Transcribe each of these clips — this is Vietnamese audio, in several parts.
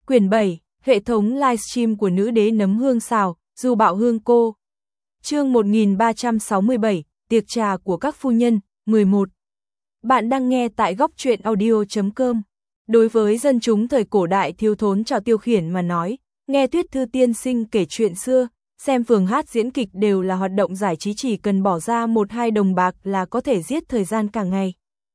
Quyển 7, hệ thống livestream của nữ đế nấm hương xào, Du Bạo Hương Cô. Chương 1367, tiệc trà của các phu nhân, 11. Bạn đang nghe tại góc truyện audio.com. Đối với dân chúng thời cổ đại thiếu thốn trò tiêu khiển mà nói, nghe Tuyết Thư tiên sinh kể chuyện xưa, xem phường hát diễn kịch đều là hoạt động giải trí chỉ cần bỏ ra 1-2 đồng bạc là có thể giết thời gian cả ngày.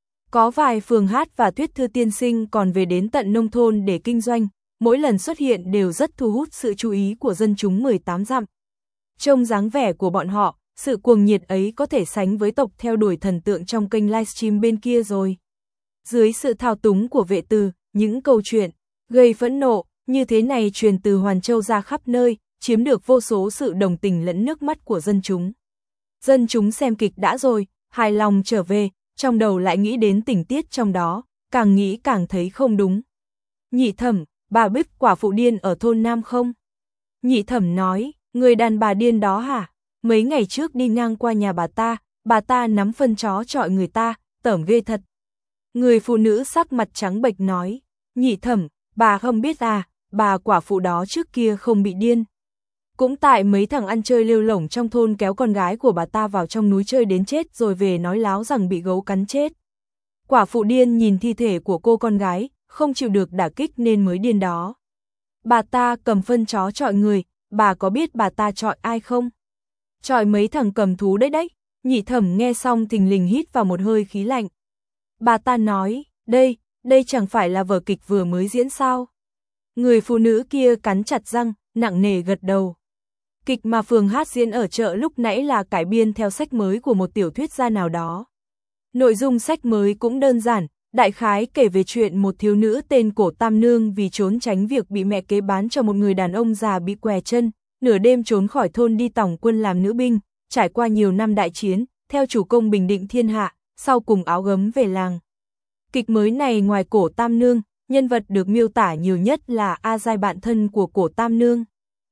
Có vài phường hát và Tuyết Thư tiên sinh còn về đến tận nông thôn để kinh doanh, mỗi lần xuất hiện đều rất thu hút sự chú ý của dân chúng 18 dặm. Trông dáng vẻ của bọn họ, sự cuồng nhiệt ấy có thể sánh với tộc theo đuổi thần tượng trong kênh livestream bên kia rồi. Dưới sự thao túng của vệ từ, những câu chuyện gây phẫn nộ như thế này truyền từ Hoàn Châu ra khắp nơi, chiếm được vô số sự đồng tình lẫn nước mắt của dân chúng. Dân chúng xem kịch đã rồi, hài lòng trở về, trong đầu lại nghĩ đến tình tiết trong đó, càng nghĩ càng thấy không đúng. Nhị Thẩm, bà biết quả phụ điên ở thôn Nam không? Nhị Thẩm nói, người đàn bà điên đó hả? Mấy ngày trước đi ngang qua nhà bà ta nắm phân chó chọi người ta, tởm ghê thật. Người phụ nữ sắc mặt trắng bệch nói, Nhị Thẩm, bà không biết à, bà quả phụ đó trước kia không bị điên. Cũng tại mấy thằng ăn chơi lêu lổng trong thôn kéo con gái của bà ta vào trong núi chơi đến chết rồi về nói láo rằng bị gấu cắn chết. Quả phụ điên nhìn thi thể của cô con gái, không chịu được đả kích nên mới điên đó. Bà ta cầm phân chó chọi người, bà có biết bà ta chọi ai không? Chọi mấy thằng cầm thú đấy. Nhị Thẩm nghe xong thình lình hít vào một hơi khí lạnh. Bà ta nói, đây chẳng phải là vở kịch vừa mới diễn sao? Người phụ nữ kia cắn chặt răng, nặng nề gật đầu. Kịch mà phường hát diễn ở chợ lúc nãy là cải biên theo sách mới của một tiểu thuyết gia nào đó. Nội dung sách mới cũng đơn giản, đại khái kể về chuyện một thiếu nữ tên Cổ Tam Nương vì trốn tránh việc bị mẹ kế bán cho một người đàn ông già bị què chân, nửa đêm trốn khỏi thôn đi tòng quân làm nữ binh, trải qua nhiều năm đại chiến, theo chủ công bình định thiên hạ, sau cùng áo gấm về làng. Kịch mới này ngoài Cổ Tam Nương, nhân vật được miêu tả nhiều nhất là A Giai, bạn thân của Cổ Tam Nương.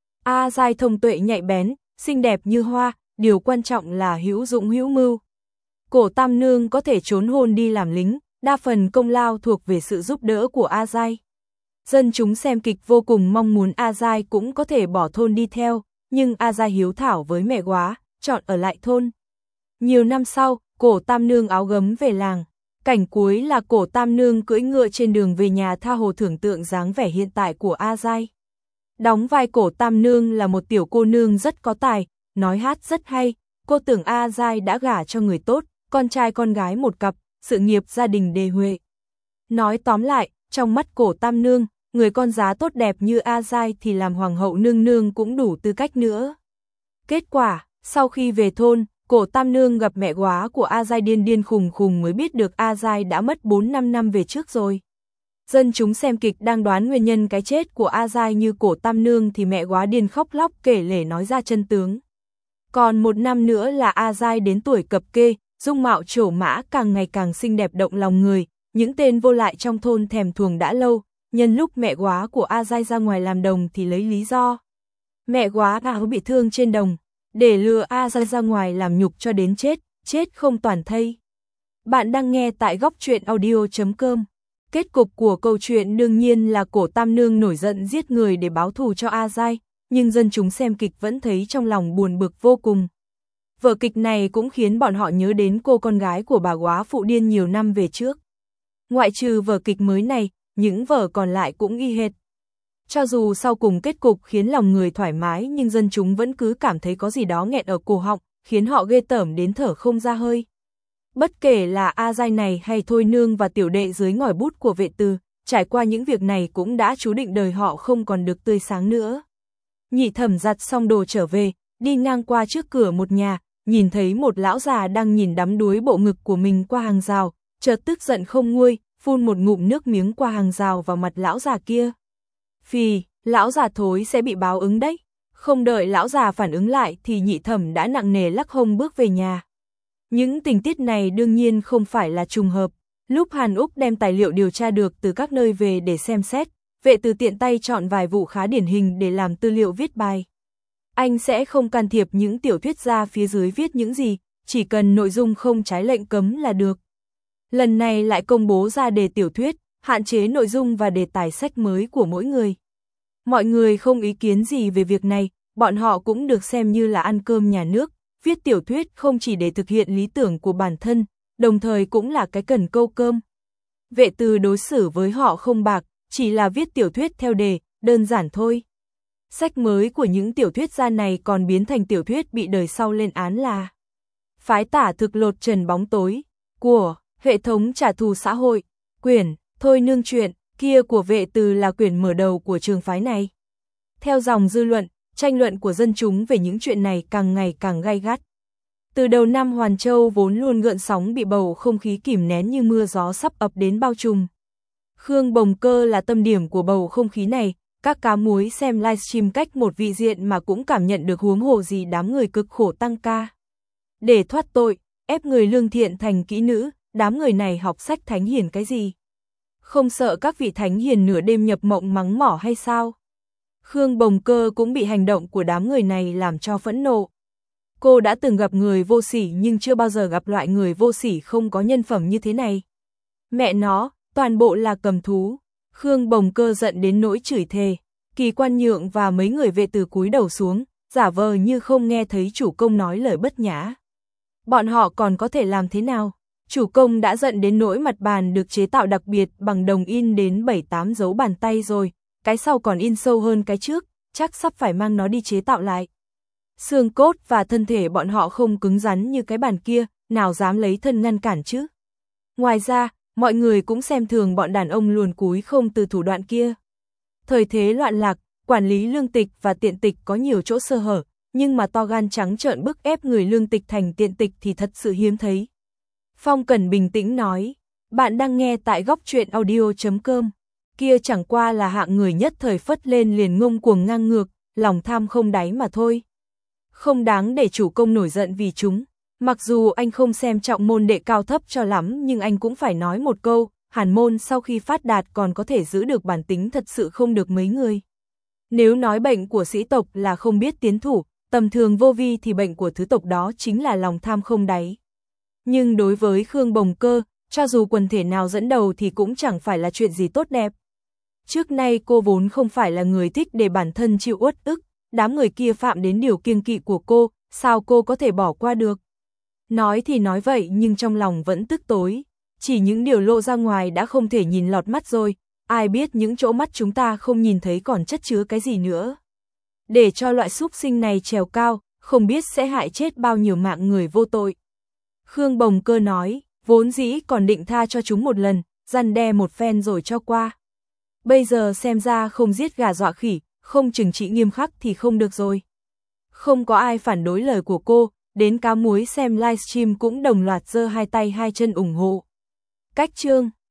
A Giai thông tuệ nhạy bén, xinh đẹp như hoa, điều quan trọng là hữu dụng hữu mưu. Cổ Tam Nương có thể trốn hôn đi làm lính, đa phần công lao thuộc về sự giúp đỡ của A Giai. Dân chúng xem kịch vô cùng mong muốn A Giai cũng có thể bỏ thôn đi theo, nhưng A Giai hiếu thảo với mẹ quá, chọn ở lại thôn. Nhiều năm sau, Cổ Tam Nương áo gấm về làng. Cảnh cuối là Cổ Tam Nương cưỡi ngựa trên đường về nhà, tha hồ tưởng tượng dáng vẻ hiện tại của A Giai. Đóng vai Cổ Tam Nương là một tiểu cô nương rất có tài, nói hát rất hay, cô tưởng A Giai đã gả cho người tốt, con trai con gái một cặp, sự nghiệp gia đình đề huệ. Nói tóm lại, trong mắt Cổ Tam Nương, người con giá tốt đẹp như A Giai thì làm hoàng hậu nương nương cũng đủ tư cách nữa. Kết quả, sau khi về thôn, Cổ Tam Nương gặp mẹ góa của A Giai điên điên khùng khùng mới biết được A Giai đã mất 4-5 năm về trước rồi. Dân chúng xem kịch đang đoán nguyên nhân cái chết của A Giai như Cổ Tam Nương thì mẹ góa điên khóc lóc kể lể nói ra chân tướng. Còn 1 năm nữa là A Giai đến tuổi cập kê, dung mạo trổ mã càng ngày càng xinh đẹp động lòng người, những tên vô lại trong thôn thèm thuồng đã lâu, nhân lúc mẹ góa của A Giai ra ngoài làm đồng thì lấy lý do mẹ góa áo bị thương trên đồng, để lừa A Giai ra ngoài làm nhục cho đến chết không toàn thây. Bạn đang nghe tại góc truyện audio.com. Kết cục của câu chuyện đương nhiên là Cổ Tam Nương nổi giận giết người để báo thù cho A Giai, nhưng dân chúng xem kịch vẫn thấy trong lòng buồn bực vô cùng. Vở kịch này cũng khiến bọn họ nhớ đến cô con gái của bà góa phụ điên nhiều năm về trước. Ngoại trừ vở kịch mới này, những vở còn lại cũng y hệt. Cho dù sau cùng kết cục khiến lòng người thoải mái nhưng dân chúng vẫn cứ cảm thấy có gì đó nghẹn ở cổ họng, khiến họ ghê tởm đến thở không ra hơi. Bất kể là A Giai này hay Thôi Nương và tiểu đệ dưới ngòi bút của vệ từ, trải qua những việc này cũng đã chú định đời họ không còn được tươi sáng nữa. Nhị Thẩm giặt xong đồ trở về, đi ngang qua trước cửa một nhà, nhìn thấy một lão già đang nhìn đắm đuối bộ ngực của mình qua hàng rào, chợt tức giận không nguôi, phun một ngụm nước miếng qua hàng rào vào mặt lão già kia. Phì, lão già thối sẽ bị báo ứng đấy. Không đợi lão già phản ứng lại thì Nhị Thẩm đã nặng nề lắc hông bước về nhà. Những tình tiết này đương nhiên không phải là trùng hợp. Lúc Hàn Úc đem tài liệu điều tra được từ các nơi về để xem xét, vệ từ tiện tay chọn vài vụ khá điển hình để làm tư liệu viết bài. Anh sẽ không can thiệp những tiểu thuyết gia phía dưới viết những gì, chỉ cần nội dung không trái lệnh cấm là được. Lần này lại công bố ra đề tiểu thuyết, hạn chế nội dung và đề tài sách mới của mỗi người. Mọi người không ý kiến gì về việc này, bọn họ cũng được xem như là ăn cơm nhà nước, viết tiểu thuyết không chỉ để thực hiện lý tưởng của bản thân, đồng thời cũng là cái cần câu cơm. Vệ Từ đối xử với họ không bạc, chỉ là viết tiểu thuyết theo đề, đơn giản thôi. Sách mới của những tiểu thuyết gia này còn biến thành tiểu thuyết bị đời sau lên án là Phái tả thực lột trần bóng tối, của Hệ thống trả thù xã hội, quyển Thôi nương chuyện, kia của Vệ Từ là quyển mở đầu của trường phái này. Theo dòng dư luận, tranh luận của dân chúng về những chuyện này càng ngày càng gay gắt. Từ đầu năm Hoàn Châu vốn luôn gợn sóng bị bầu không khí kìm nén như mưa gió sắp ập đến bao trùm. Khương Bồng Cơ là tâm điểm của bầu không khí này, các cá muối xem livestream cách một vị diện mà cũng cảm nhận được huống hồ gì đám người cực khổ tăng ca. Để thoát tội, ép người lương thiện thành kỹ nữ, đám người này học sách thánh hiền cái gì? Không sợ các vị thánh hiền nửa đêm nhập mộng mắng mỏ hay sao? Khương Bồng Cơ cũng bị hành động của đám người này làm cho phẫn nộ. Cô đã từng gặp người vô sỉ nhưng chưa bao giờ gặp loại người vô sỉ không có nhân phẩm như thế này. Mẹ nó, toàn bộ là cầm thú. Khương Bồng Cơ giận đến nỗi chửi thề. Kỳ Quan Nhượng và mấy người Vệ Từ cúi đầu xuống, giả vờ như không nghe thấy chủ công nói lời bất nhã. Bọn họ còn có thể làm thế nào? Chủ công đã giận đến nỗi mặt bàn được chế tạo đặc biệt bằng đồng in đến 7-8 dấu bàn tay rồi, cái sau còn in sâu hơn cái trước, chắc sắp phải mang nó đi chế tạo lại. Xương cốt và thân thể bọn họ không cứng rắn như cái bàn kia, nào dám lấy thân ngăn cản chứ. Ngoài ra, mọi người cũng xem thường bọn đàn ông luồn cúi không từ thủ đoạn kia. Thời thế loạn lạc, quản lý lương tịch và tiện tịch có nhiều chỗ sơ hở, nhưng mà to gan trắng trợn bức ép người lương tịch thành tiện tịch thì thật sự hiếm thấy. Phong Cẩn bình tĩnh nói, bạn đang nghe tại góc truyện audio.com, kia chẳng qua là hạng người nhất thời phất lên liền ngông cuồng ngang ngược, lòng tham không đáy mà thôi. Không đáng để chủ công nổi giận vì chúng, mặc dù anh không xem trọng môn đệ cao thấp cho lắm nhưng anh cũng phải nói một câu, Hàn môn sau khi phát đạt còn có thể giữ được bản tính thật sự không được mấy người. Nếu nói bệnh của sĩ tộc là không biết tiến thủ, tầm thường vô vi thì bệnh của thứ tộc đó chính là lòng tham không đáy. Nhưng đối với Khương Bồng Cơ, cho dù quần thể nào dẫn đầu thì cũng chẳng phải là chuyện gì tốt đẹp. Trước nay cô vốn không phải là người thích để bản thân chịu uất ức, đám người kia phạm đến điều kiêng kỵ của cô, sao cô có thể bỏ qua được. Nói thì nói vậy nhưng trong lòng vẫn tức tối, chỉ những điều lộ ra ngoài đã không thể nhìn lọt mắt rồi, ai biết những chỗ mắt chúng ta không nhìn thấy còn chất chứa cái gì nữa. Để cho loại súc sinh này trèo cao, không biết sẽ hại chết bao nhiêu mạng người vô tội. Khương Bồng Cơ nói, vốn dĩ còn định tha cho chúng một lần, răn đe một phen rồi cho qua. Bây giờ xem ra không giết gà dọa khỉ, không trừng trị nghiêm khắc thì không được rồi. Không có ai phản đối lời của cô, đến cá muối xem livestream cũng đồng loạt giơ hai tay hai chân ủng hộ. Cách chương